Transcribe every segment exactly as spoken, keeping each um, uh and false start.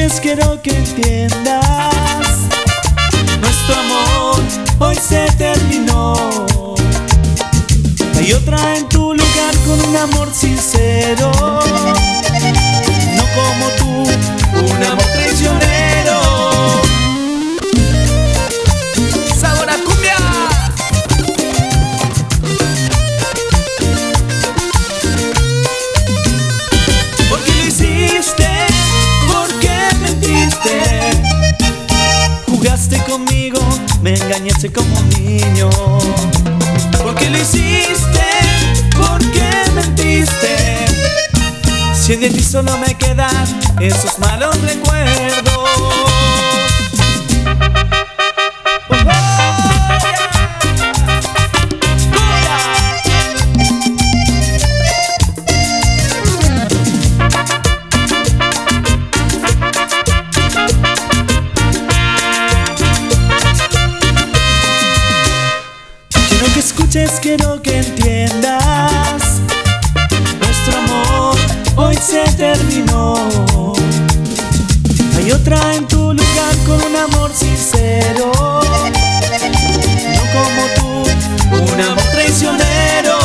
escuches quiero que entiendas: nuestro amor hoy se terminó. Hay otra en tu lugar con un amor sincero, no como tú, un amor traicionero. ¡Sabor a cumbia! ¿Por qué lo hiciste? ¿Por qué mentiste? Jugaste conmigo, me engañaste como un niño. ¿Por qué lo hiciste? ¿Por qué mentiste? Si de ti solo me quedan esos malos recuerdos. Quiero que escuches, quiero que entiendas: nuestro amor hoy se terminó. Hay otra en tu lugar con un amor sincero, no como tú, un amor traicionero.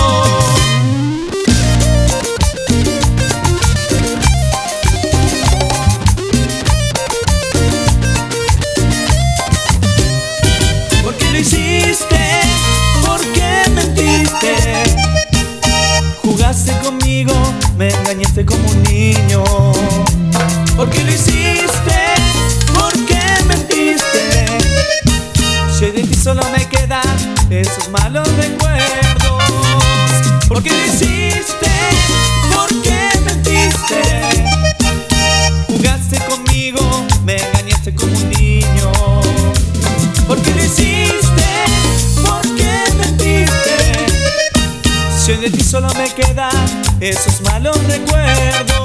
¿Por qué lo hiciste? ¿Por qué mentiste? Jugaste conmigo, me engañaste como un niño. ¿Por qué lo hiciste? ¿Por qué mentiste? Si de ti solo me quedan esos malos recuerdos. ¿Por qué lo hiciste? ¿Por qué mentiste? Jugaste conmigo, me engañaste como un niño. ¿Por qué lo hiciste? ¿Por qué mentiste? Si de ti solo me quedan esos malos recuerdos.